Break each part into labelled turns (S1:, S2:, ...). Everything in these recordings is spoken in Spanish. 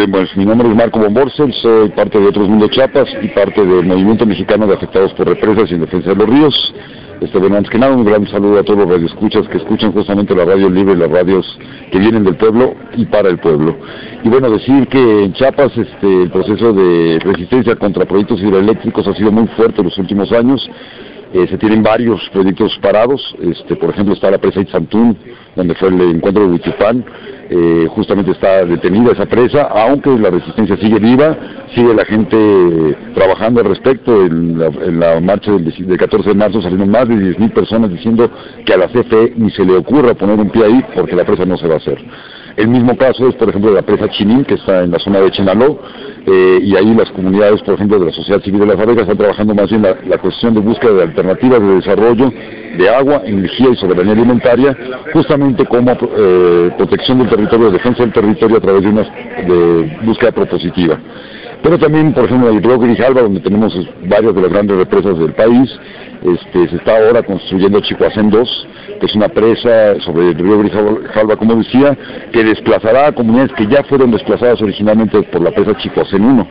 S1: Pues mi nombre es Marco Bomborcel, soy parte de Otros Mundo Chiapas y parte del Movimiento Mexicano de Afectados por Represas y en Defensa de los Ríos. Bueno, antes que nada, un gran saludo a todos los radioescuchas que escuchan justamente la radio libre, las radios que vienen del pueblo y para el pueblo. Y bueno, decir que en Chiapas el proceso de resistencia contra proyectos hidroeléctricos ha sido muy fuerte en los últimos años. Se tienen varios proyectos parados, por ejemplo está la presa Itzantún, donde fue el encuentro de Huichipán, justamente está detenida esa presa, aunque la resistencia sigue viva, sigue la gente trabajando al respecto. En la marcha del 14 de marzo salieron más de 10,000 personas diciendo que a la CFE ni se le ocurra poner un pie ahí porque la presa no se va a hacer. El mismo caso es, por ejemplo, de la presa Chinín, que está en la zona de Chenaló, y ahí las comunidades, por ejemplo, de la sociedad civil de las fábricas están trabajando más bien la cuestión de búsqueda de alternativas de desarrollo de agua, energía y soberanía alimentaria, justamente como protección del territorio, defensa del territorio a través de una búsqueda propositiva. Pero también, por ejemplo, en el río Grijalva, donde tenemos varias de las grandes represas del país, se está ahora construyendo Chicoacén 2, que es una presa sobre el río Grijalva, como decía, que desplazará a comunidades que ya fueron desplazadas originalmente por la presa Chicoacén 1,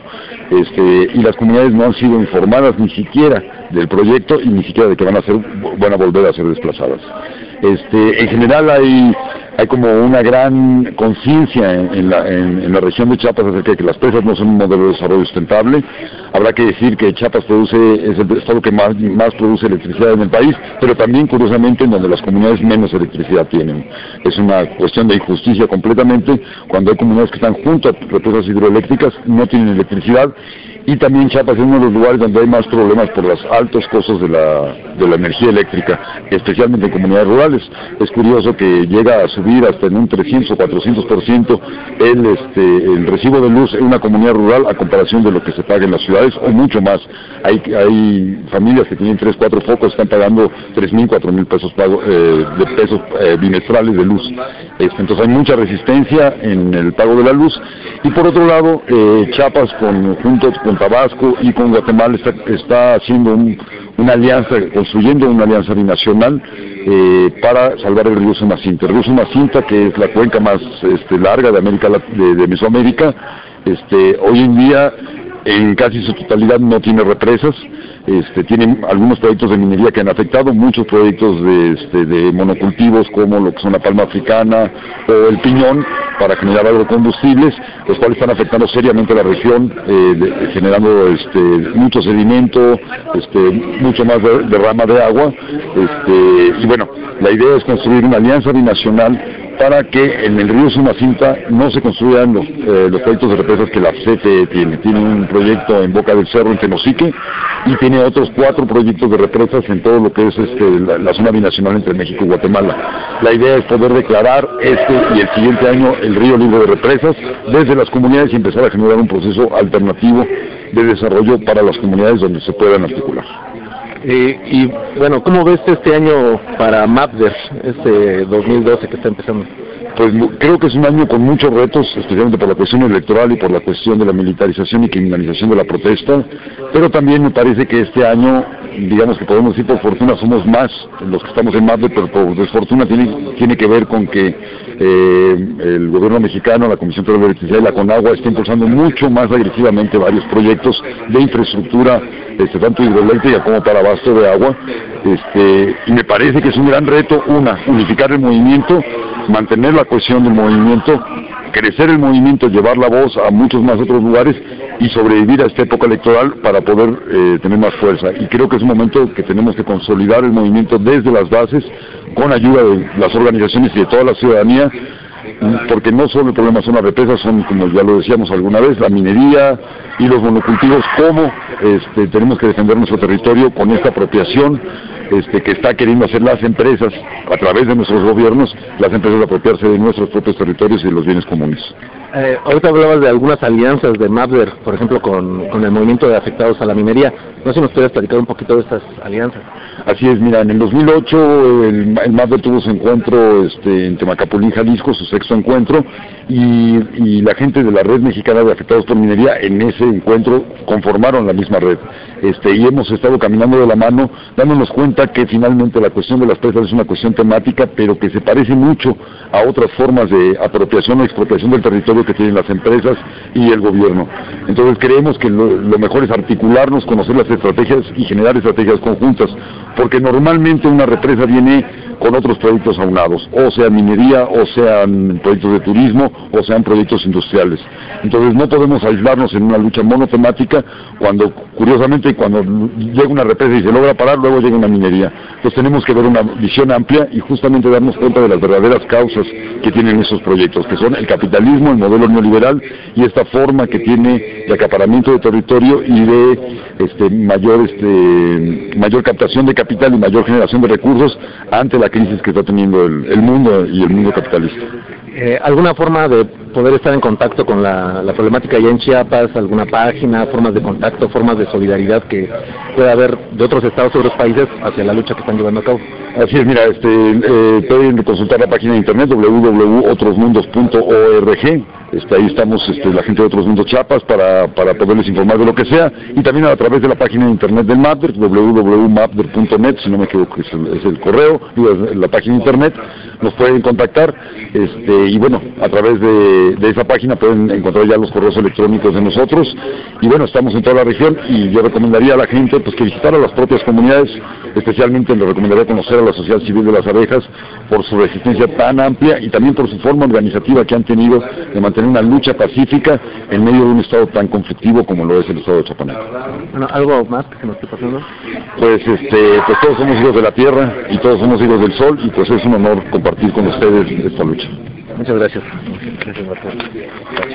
S1: y las comunidades no han sido informadas ni siquiera del proyecto y ni siquiera de que van a volver a ser desplazadas. En general hay como una gran conciencia en la región de Chiapas acerca de que las presas no son un modelo de desarrollo sustentable. Habrá que decir que Chiapas es el estado que más produce electricidad en el país, pero también curiosamente en donde las comunidades menos electricidad tienen. Es una cuestión de injusticia completamente cuando hay comunidades que están junto a represas hidroeléctricas, no tienen electricidad. Y también Chiapas es uno de los lugares donde hay más problemas por los altos costos de la energía eléctrica, especialmente en comunidades rurales. Es curioso que llega a subir hasta en un 300 o 400% el recibo de luz en una comunidad rural a comparación de lo que se paga en las ciudades, o mucho más. Hay familias que tienen 3, 4 focos, están pagando 3,000, 4,000 pesos bimestrales de luz. Entonces hay mucha resistencia en el pago de la luz. Y por otro lado, Chiapas junto con Tabasco y con Guatemala está haciendo una alianza, construyendo una alianza binacional para salvar el río Sumacinta. El río Sumacinta, que es la cuenca más larga de Mesoamérica, hoy en día en casi su totalidad no tiene represas. Tienen algunos proyectos de minería que han afectado, muchos proyectos de monocultivos como lo que son la palma africana o el piñón para generar agrocombustibles, los cuales están afectando seriamente a la región, generando mucho sedimento, mucho más derrama de agua, y bueno, la idea es construir una alianza binacional para que en el río Sumacinta no se construyan los proyectos de represas que la CFE tiene. Tiene un proyecto en Boca del Cerro, en Tenosique, y tiene otros 4 proyectos de represas en todo lo que es la zona binacional entre México y Guatemala. La idea es poder declarar y el siguiente año el río libre de represas desde las comunidades y empezar a generar un proceso alternativo de desarrollo para las comunidades donde se puedan articular.
S2: Y bueno, ¿cómo ves este año para MAPDER, 2012 que está empezando?
S1: Pues creo que es un año con muchos retos, especialmente por la cuestión electoral y por la cuestión de la militarización y criminalización de la protesta, pero también me parece que este año, digamos que podemos decir por fortuna somos más los que estamos en MAPDER, pero por desfortuna tiene que ver con que el gobierno mexicano, la Comisión Federal de Electricidad y la CONAGUA está impulsando mucho más agresivamente varios proyectos de infraestructura, tanto hidroeléctrica como para abasto de agua, y me parece que es un gran reto, unificar el movimiento, mantener la cohesión del movimiento, crecer el movimiento, llevar la voz a muchos más otros lugares y sobrevivir a esta época electoral para poder tener más fuerza. Y creo que es un momento que tenemos que consolidar el movimiento desde las bases, con ayuda de las organizaciones y de toda la ciudadanía, porque no solo el problema son las represas, son, como ya lo decíamos alguna vez, la minería y los monocultivos, cómo tenemos que defender nuestro territorio con esta apropiación que está queriendo hacer las empresas, a través de nuestros gobiernos, las empresas apropiarse de nuestros propios territorios y de los bienes comunes.
S2: Ahorita hablabas de algunas alianzas de MAPDER, por ejemplo, con el movimiento de afectados a la minería. No sé si nos puedes platicar un poquito de estas alianzas.
S1: Así es, mira, en el 2008 el MAPDER tuvo su encuentro en Temacapulín, Jalisco, su 6º encuentro, y la gente de la Red Mexicana de Afectados por Minería en ese encuentro conformaron la misma red, y hemos estado caminando de la mano, dándonos cuenta cuenta que finalmente la cuestión de las presas es una cuestión temática, pero que se parece mucho a otras formas de apropiación o expropiación del territorio que tienen las empresas y el gobierno. Entonces creemos que lo mejor es articularnos, conocer las estrategias y generar estrategias conjuntas, porque normalmente una represa viene con otros proyectos aunados, o sea minería, o sean proyectos de turismo, o sean proyectos industriales. Entonces no podemos aislarnos en una lucha monotemática cuando, curiosamente, cuando llega una represa y se logra parar, luego llega una minería. Entonces tenemos que ver una visión amplia y justamente darnos cuenta de las verdaderas causas que tienen esos proyectos, que son el capitalismo, el modelo neoliberal y esta forma que tiene de acaparamiento de territorio y de mayor captación de capital y mayor generación de recursos ante la crisis que está teniendo el mundo y el mundo capitalista.
S2: ¿Alguna forma de poder estar en contacto con la problemática allá en Chiapas? ¿Alguna página, formas de contacto, formas de solidaridad que pueda haber de otros estados y otros países hacia la lucha que están llevando a cabo?
S1: Así es, mira, pueden consultar la página de internet www.otrosmundos.org. Ahí estamos la gente de Otros Mundos Chiapas para poderles informar de lo que sea, y también a través de la página de internet del MAPDER, www.mapder.net, si no me equivoco es el correo, la página de internet, nos pueden contactar, y bueno, a través de esa página pueden encontrar ya los correos electrónicos de nosotros, y bueno, estamos en toda la región, y yo recomendaría a la gente pues que visitara las propias comunidades, especialmente les recomendaría conocer a la sociedad civil de las abejas por su resistencia tan amplia y también por su forma organizativa que han tenido de mantener una lucha pacífica en medio de un estado tan conflictivo como lo es el estado de Chapaneco.
S2: Bueno, ¿algo más que se nos esté pasando?
S1: Pues todos somos hijos de la tierra y todos somos hijos del sol, y pues es un honor compartir con ustedes esta lucha.
S2: Muchas gracias.